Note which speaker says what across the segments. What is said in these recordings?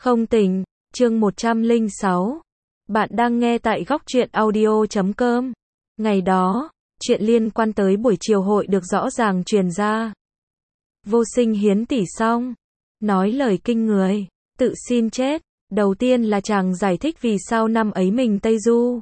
Speaker 1: Không tỉnh, chương 106. Bạn đang nghe tại góc truyện audio.com. Ngày đó, chuyện liên quan tới buổi chiều hội được rõ ràng truyền ra. Vô Sinh hiến tỷ xong, nói lời kinh người, tự xin chết. Đầu tiên là chàng giải thích vì sao năm ấy mình Tây Du.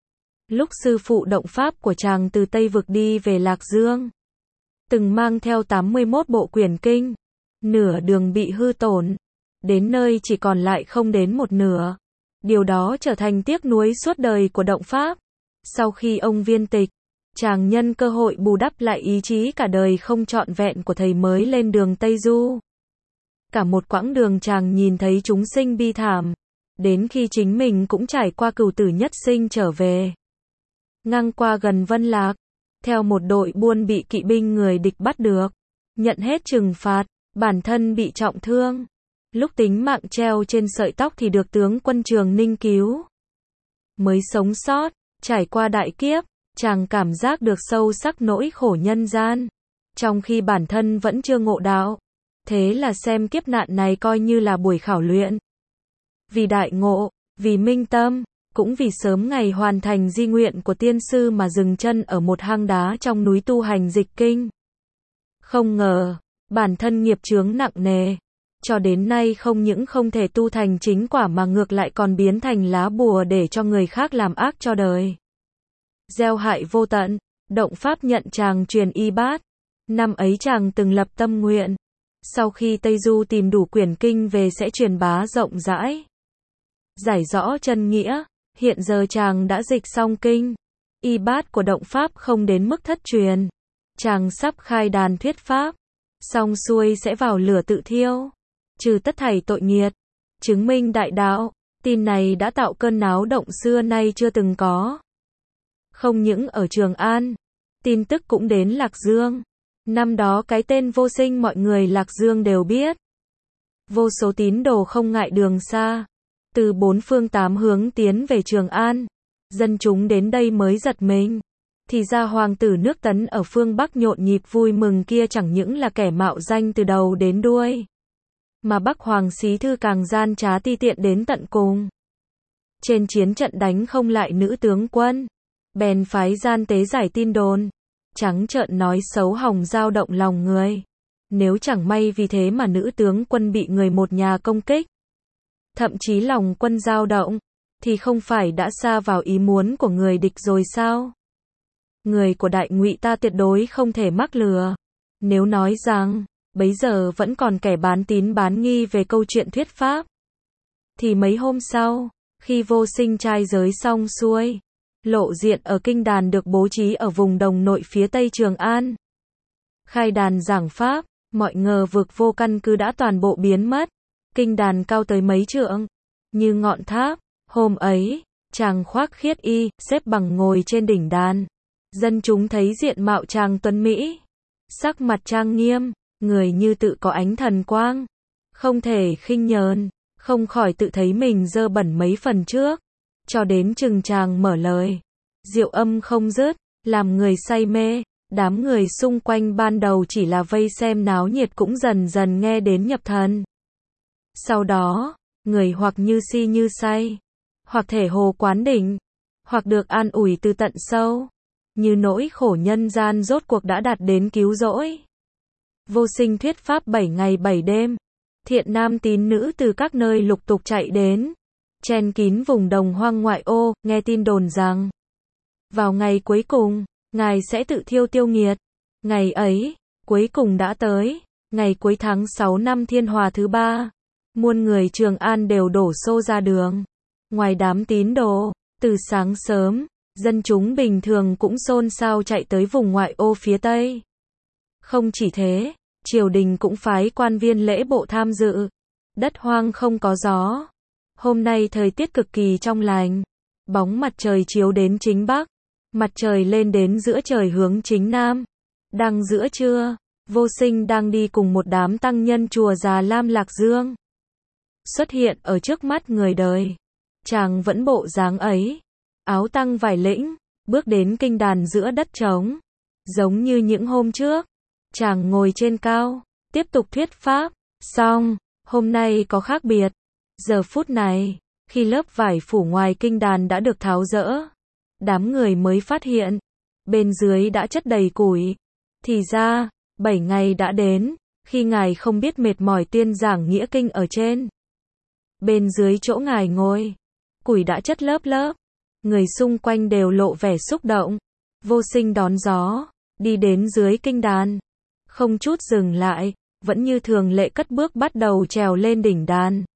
Speaker 1: Lúc sư phụ động pháp của chàng từ Tây Vực đi về Lạc Dương, từng mang theo 81 bộ quyển kinh, nửa đường bị hư tổn, đến nơi chỉ còn lại không đến một nửa. Điều đó trở thành tiếc nuối suốt đời của động pháp. Sau khi ông viên tịch, chàng nhân cơ hội bù đắp lại ý chí cả đời không trọn vẹn của thầy mới lên đường Tây Du. Cả một quãng đường chàng nhìn thấy chúng sinh bi thảm, đến khi chính mình cũng trải qua cửu tử nhất sinh trở về. Ngang qua gần Vân Lạc, theo một đội buôn bị kỵ binh người địch bắt được, nhận hết trừng phạt, bản thân bị trọng thương. Lúc tính mạng treo trên sợi tóc thì được tướng quân Trường Ninh cứu. Mới sống sót, trải qua đại kiếp, chàng cảm giác được sâu sắc nỗi khổ nhân gian, trong khi bản thân vẫn chưa ngộ đạo. Thế là xem kiếp nạn này coi như là buổi khảo luyện. Vì đại ngộ, vì minh tâm, cũng vì sớm ngày hoàn thành di nguyện của tiên sư mà dừng chân ở một hang đá trong núi tu hành dịch kinh. Không ngờ, bản thân nghiệp chướng nặng nề, cho đến nay không những không thể tu thành chính quả mà ngược lại còn biến thành lá bùa để cho người khác làm ác cho đời. Gieo hại vô tận, động pháp nhận chàng truyền y bát. Năm ấy chàng từng lập tâm nguyện, sau khi Tây Du tìm đủ quyển kinh về sẽ truyền bá rộng rãi, giải rõ chân nghĩa. Hiện giờ chàng đã dịch xong kinh y bát của động pháp không đến mức thất truyền. Chàng sắp khai đàn thuyết pháp, xong xuôi sẽ vào lửa tự thiêu, trừ tất thảy tội nghiệt, chứng minh đại đạo. Tin này đã tạo cơn náo động xưa nay chưa từng có. Không những ở Trường An, tin tức cũng đến Lạc Dương. Năm đó cái tên Vô Sinh mọi người Lạc Dương đều biết. Vô số tín đồ không ngại đường xa, từ bốn phương tám hướng tiến về Trường An. Dân chúng đến đây mới giật mình. Thì ra hoàng tử nước Tấn ở phương Bắc nhộn nhịp vui mừng kia chẳng những là kẻ mạo danh từ đầu đến đuôi, mà Bắc Hoàng Xí Thư càng gian trá ti tiện đến tận cùng. Trên chiến trận đánh không lại nữ tướng quân, bèn phái gian tế giải tin đồn, trắng trợn nói xấu hòng dao động lòng người. Nếu chẳng may vì thế mà nữ tướng quân bị người một nhà công kích, thậm chí lòng quân dao động, thì không phải đã xa vào ý muốn của người địch rồi sao? Người của Đại Ngụy ta tuyệt đối không thể mắc lừa. Nếu nói rằng bấy giờ vẫn còn kẻ bán tín bán nghi về câu chuyện thuyết pháp, thì mấy hôm sau, khi Vô Sinh trai giới xong xuôi, lộ diện ở kinh đàn được bố trí ở vùng đồng nội phía tây Trường An, khai đàn giảng pháp, mọi ngờ vực vô căn cứ đã toàn bộ biến mất. Kinh đàn cao tới mấy trượng, như ngọn tháp. Hôm ấy, chàng khoác khiết y, xếp bằng ngồi trên đỉnh đàn. Dân chúng thấy diện mạo chàng tuấn mỹ, sắc mặt trang nghiêm, người như tự có ánh thần quang, không thể khinh nhờn, không khỏi tự thấy mình dơ bẩn mấy phần trước. Cho đến chừng chàng mở lời, diệu âm không dứt, làm người say mê. Đám người xung quanh ban đầu chỉ là vây xem náo nhiệt cũng dần dần nghe đến nhập thần. Sau đó, người hoặc như si như say, hoặc thể hồ quán đỉnh, hoặc được an ủi từ tận sâu, như nỗi khổ nhân gian rốt cuộc đã đạt đến cứu rỗi. Vô Sinh thuyết pháp 7 ngày 7 đêm, thiện nam tín nữ từ các nơi lục tục chạy đến, chen kín vùng đồng hoang ngoại ô. Nghe tin đồn rằng vào ngày cuối cùng, Ngài sẽ tự thiêu tiêu nghiệt. Ngày ấy, cuối cùng đã tới, ngày cuối tháng 6 năm Thiên Hòa thứ 3. Muôn người Trường An đều đổ xô ra đường. Ngoài đám tín đồ, từ sáng sớm, dân chúng bình thường cũng xôn xao chạy tới vùng ngoại ô phía Tây. Không chỉ thế, triều đình cũng phái quan viên lễ bộ tham dự. Đất hoang không có gió. Hôm nay thời tiết cực kỳ trong lành. Bóng mặt trời chiếu đến chính Bắc. Mặt trời lên đến giữa trời hướng chính Nam. Đang giữa trưa, Vô Sinh đang đi cùng một đám tăng nhân chùa Già Lam Lạc Dương. Xuất hiện ở trước mắt người đời. Chàng vẫn bộ dáng ấy, áo tăng vải lĩnh, bước đến kinh đàn giữa đất trống. Giống như những hôm trước, chàng ngồi trên cao, tiếp tục thuyết pháp. Xong, hôm nay có khác biệt. Giờ phút này, khi lớp vải phủ ngoài kinh đàn đã được tháo dỡ, đám người mới phát hiện, bên dưới đã chất đầy củi. Thì ra, 7 ngày đã đến, khi ngài không biết mệt mỏi tuyên giảng nghĩa kinh ở trên. Bên dưới chỗ ngài ngồi, củi đã chất lớp lớp. Người xung quanh đều lộ vẻ xúc động. Vô Sinh đón gió, đi đến dưới kinh đàn. Không chút dừng lại, vẫn như thường lệ cất bước bắt đầu trèo lên đỉnh đàn.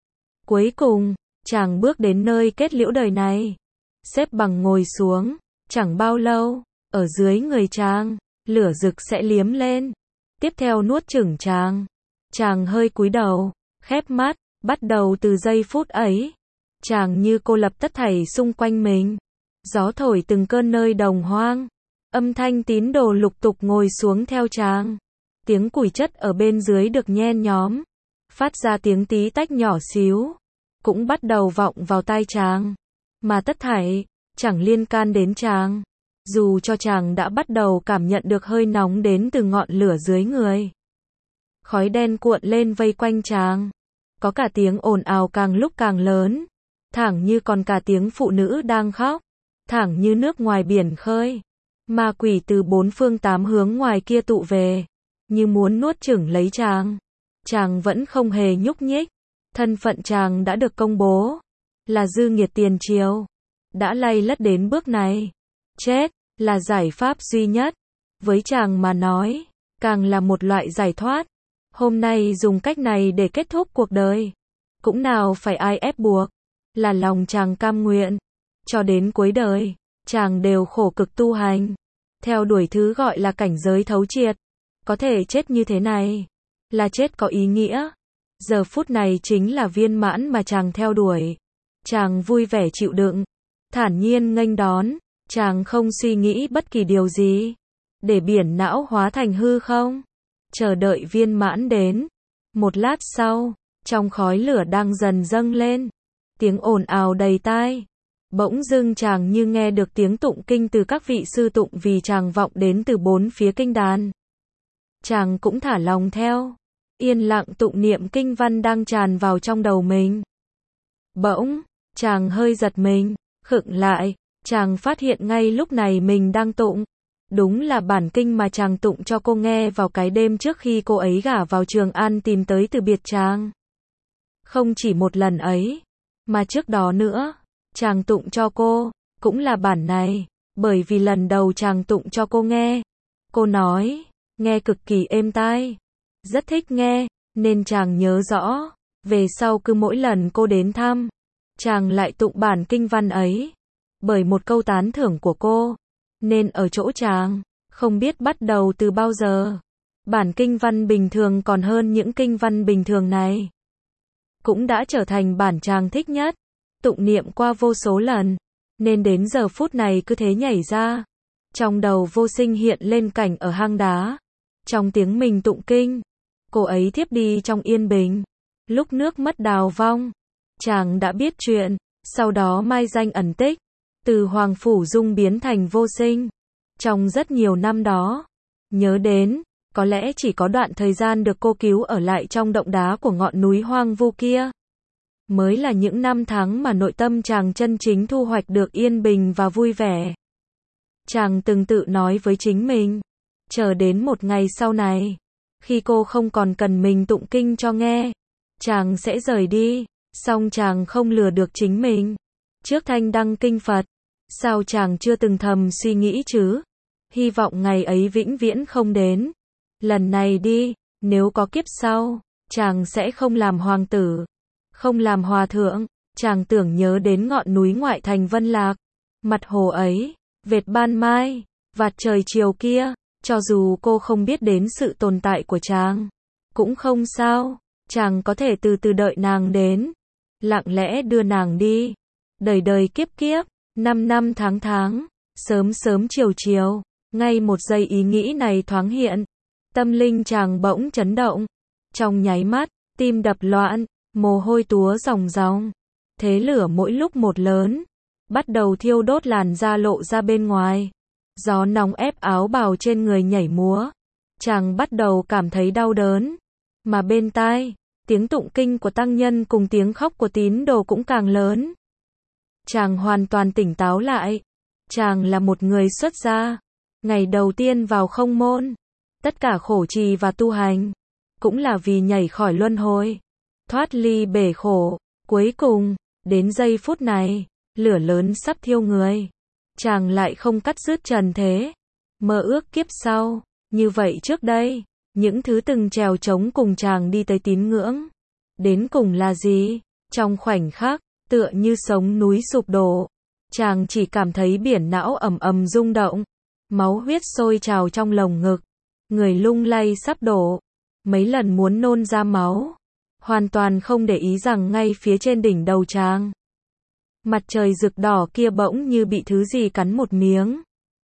Speaker 1: Cuối cùng, chàng bước đến nơi kết liễu đời này. Xếp bằng ngồi xuống, chẳng bao lâu, ở dưới người chàng, lửa rực sẽ liếm lên. Tiếp theo nuốt chửng chàng. Chàng hơi cúi đầu, khép mắt, bắt đầu từ giây phút ấy. Chàng như cô lập tất thảy xung quanh mình. Gió thổi từng cơn nơi đồng hoang. Âm thanh tín đồ lục tục ngồi xuống theo chàng. Tiếng củi chất ở bên dưới được nhen nhóm. Phát ra tiếng tí tách nhỏ xíu. Cũng bắt đầu vọng vào tai chàng. Mà tất thảy, chẳng liên can đến chàng. Dù cho chàng đã bắt đầu cảm nhận được hơi nóng đến từ ngọn lửa dưới người. Khói đen cuộn lên vây quanh chàng. Có cả tiếng ồn ào càng lúc càng lớn. Thẳng như còn cả tiếng phụ nữ đang khóc. Thẳng như nước ngoài biển khơi. Ma quỷ từ 4 phương 8 hướng ngoài kia tụ về. Như muốn nuốt chửng lấy chàng. Chàng vẫn không hề nhúc nhích. Thân phận chàng đã được công bố. Là dư nghiệt tiền triều. Đã lay lất đến bước này. Chết, là giải pháp duy nhất. Với chàng mà nói, càng là một loại giải thoát. Hôm nay dùng cách này để kết thúc cuộc đời. Cũng nào phải ai ép buộc. Là lòng chàng cam nguyện. Cho đến cuối đời, chàng đều khổ cực tu hành. Theo đuổi thứ gọi là cảnh giới thấu triệt. Có thể chết như thế này. Là chết có ý nghĩa. Giờ phút này chính là viên mãn mà chàng theo đuổi. Chàng vui vẻ chịu đựng. Thản nhiên nghênh đón. Chàng không suy nghĩ bất kỳ điều gì. Để biển não hóa thành hư không. Chờ đợi viên mãn đến. Một lát sau, trong khói lửa đang dần dâng lên. Tiếng ồn ào đầy tai. Bỗng dưng chàng như nghe được tiếng tụng kinh từ các vị sư tụng vì chàng vọng đến từ 4 phía kinh đàn. Chàng cũng thả lòng theo. Yên lặng tụng niệm kinh văn đang tràn vào trong đầu mình. Bỗng, chàng hơi giật mình, khựng lại. Chàng phát hiện ngay lúc này mình đang tụng. Đúng là bản kinh mà chàng tụng cho cô nghe vào cái đêm trước khi cô ấy gả vào Trường An tìm tới từ biệt chàng. Không chỉ một lần ấy, mà trước đó nữa, chàng tụng cho cô, cũng là bản này, bởi vì lần đầu chàng tụng cho cô nghe. Cô nói, nghe cực kỳ êm tai, rất thích nghe, nên chàng nhớ rõ. Về sau cứ mỗi lần cô đến thăm, chàng lại tụng bản kinh văn ấy. Bởi một câu tán thưởng của cô, nên ở chỗ chàng, không biết bắt đầu từ bao giờ. Bản kinh văn bình thường còn hơn những kinh văn bình thường này. Cũng đã trở thành bản chàng thích nhất. Tụng niệm qua vô số lần. Nên đến giờ phút này cứ thế nhảy ra. Trong đầu Vô Sinh hiện lên cảnh ở hang đá. Trong tiếng mình tụng kinh. Cô ấy thiếp đi trong yên bình. Lúc nước mất đào vong. Chàng đã biết chuyện. Sau đó mai danh ẩn tích. Từ Hoàng Phủ Dung biến thành Vô Sinh. Trong rất nhiều năm đó. Nhớ đến, có lẽ chỉ có đoạn thời gian được cô cứu ở lại trong động đá của ngọn núi hoang vu kia. Mới là những năm tháng mà nội tâm chàng chân chính thu hoạch được yên bình và vui vẻ. Chàng từng tự nói với chính mình. Chờ đến một ngày sau này. Khi cô không còn cần mình tụng kinh cho nghe. Chàng sẽ rời đi. Song chàng không lừa được chính mình. Trước thanh đăng kinh Phật. Sao chàng chưa từng thầm suy nghĩ chứ? Hy vọng ngày ấy vĩnh viễn không đến. Lần này đi, nếu có kiếp sau, chàng sẽ không làm hoàng tử, không làm hòa thượng. Chàng tưởng nhớ đến ngọn núi ngoại thành Vân Lạc. Mặt hồ ấy, vệt ban mai, vạt trời chiều kia. Cho dù cô không biết đến sự tồn tại của chàng, cũng không sao. Chàng có thể từ từ đợi nàng đến. Lặng lẽ đưa nàng đi. Đời đời kiếp kiếp. 5 năm tháng tháng, sớm sớm chiều chiều, ngay một giây ý nghĩ này thoáng hiện, tâm linh chàng bỗng chấn động, trong nháy mắt, tim đập loạn, mồ hôi túa ròng ròng, thế lửa mỗi lúc một lớn, bắt đầu thiêu đốt làn da lộ ra bên ngoài, gió nóng ép áo bào trên người nhảy múa, chàng bắt đầu cảm thấy đau đớn, mà bên tai, tiếng tụng kinh của tăng nhân cùng tiếng khóc của tín đồ cũng càng lớn. Chàng hoàn toàn tỉnh táo lại. Chàng là một người xuất gia. Ngày đầu tiên vào không môn, tất cả khổ trì và tu hành, cũng là vì nhảy khỏi luân hồi, thoát ly bể khổ. Cuối cùng, đến giây phút này, lửa lớn sắp thiêu người. Chàng lại không cắt dứt trần thế, mơ ước kiếp sau. Như vậy trước đây, những thứ từng trèo trống cùng chàng đi tới tín ngưỡng, đến cùng là gì? Trong khoảnh khắc, tựa như sống núi sụp đổ, chàng chỉ cảm thấy biển não ầm ầm rung động, máu huyết sôi trào trong lồng ngực, người lung lay sắp đổ, mấy lần muốn nôn ra máu, hoàn toàn không để ý rằng ngay phía trên đỉnh đầu chàng, mặt trời rực đỏ kia bỗng như bị thứ gì cắn một miếng,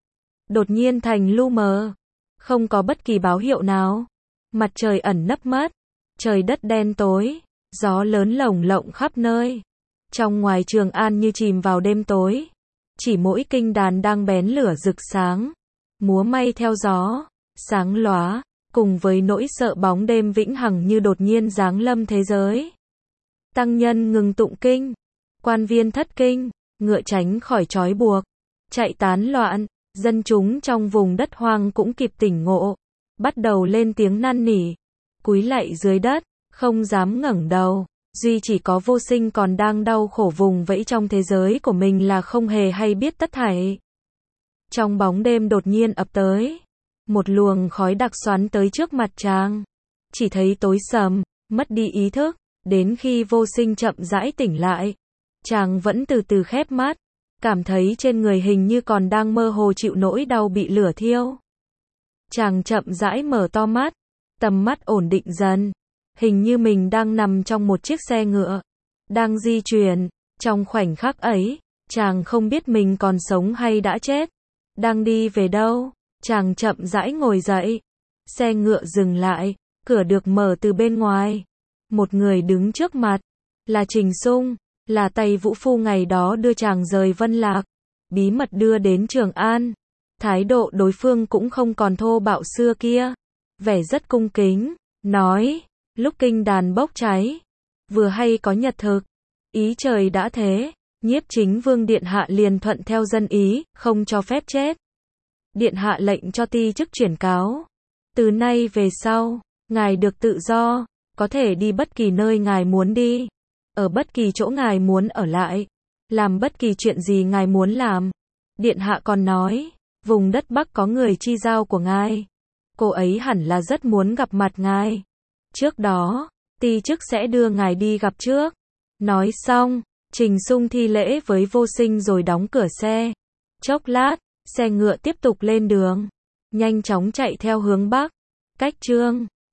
Speaker 1: đột nhiên thành lu mờ, không có bất kỳ báo hiệu nào, mặt trời ẩn nấp mất, trời đất đen tối, gió lớn lồng lộng khắp nơi. Trong ngoài Trường An như chìm vào đêm tối, chỉ mỗi kinh đàn đang bén lửa rực sáng, múa may theo gió, sáng lóa, cùng với nỗi sợ bóng đêm vĩnh hằng như đột nhiên giáng lâm thế giới. Tăng nhân ngừng tụng kinh, quan viên thất kinh, ngựa tránh khỏi trói buộc, chạy tán loạn, dân chúng trong vùng đất hoang cũng kịp tỉnh ngộ, bắt đầu lên tiếng năn nỉ, cúi lạy dưới đất, không dám ngẩng đầu. Duy chỉ có Vô Sinh còn đang đau khổ vùng vẫy trong thế giới của mình là không hề hay biết tất thảy. Trong bóng đêm đột nhiên ập tới, một luồng khói đặc xoắn tới trước mặt chàng. Chỉ thấy tối sầm, mất đi ý thức, đến khi Vô Sinh chậm rãi tỉnh lại, chàng vẫn từ từ khép mắt, cảm thấy trên người hình như còn đang mơ hồ chịu nỗi đau bị lửa thiêu. Chàng chậm rãi mở to mắt, tầm mắt ổn định dần. Hình như mình đang nằm trong một chiếc xe ngựa, đang di chuyển. Trong khoảnh khắc ấy, chàng không biết mình còn sống hay đã chết, đang đi về đâu. Chàng chậm rãi ngồi dậy, xe ngựa dừng lại, cửa được mở từ bên ngoài. Một người đứng trước mặt, là Trình Sung, là Tây Vũ Phu ngày đó đưa chàng rời Vân Lạc, bí mật đưa đến Trường An. Thái độ đối phương cũng không còn thô bạo xưa kia, vẻ rất cung kính, nói: lúc kinh đàn bốc cháy, vừa hay có nhật thực, ý trời đã thế, Nhiếp Chính Vương Điện Hạ liền thuận theo dân ý, không cho phép chết. Điện Hạ lệnh cho ti chức chuyển cáo, từ nay về sau, ngài được tự do, có thể đi bất kỳ nơi ngài muốn đi, ở bất kỳ chỗ ngài muốn ở lại, làm bất kỳ chuyện gì ngài muốn làm. Điện Hạ còn nói, vùng đất Bắc có người chi giao của ngài, cô ấy hẳn là rất muốn gặp mặt ngài. Trước đó, ti chức sẽ đưa ngài đi gặp trước. Nói xong, Trình Sung thi lễ với Vô Sinh rồi đóng cửa xe. Chốc lát, xe ngựa tiếp tục lên đường, nhanh chóng chạy theo hướng Bắc. Cách Chương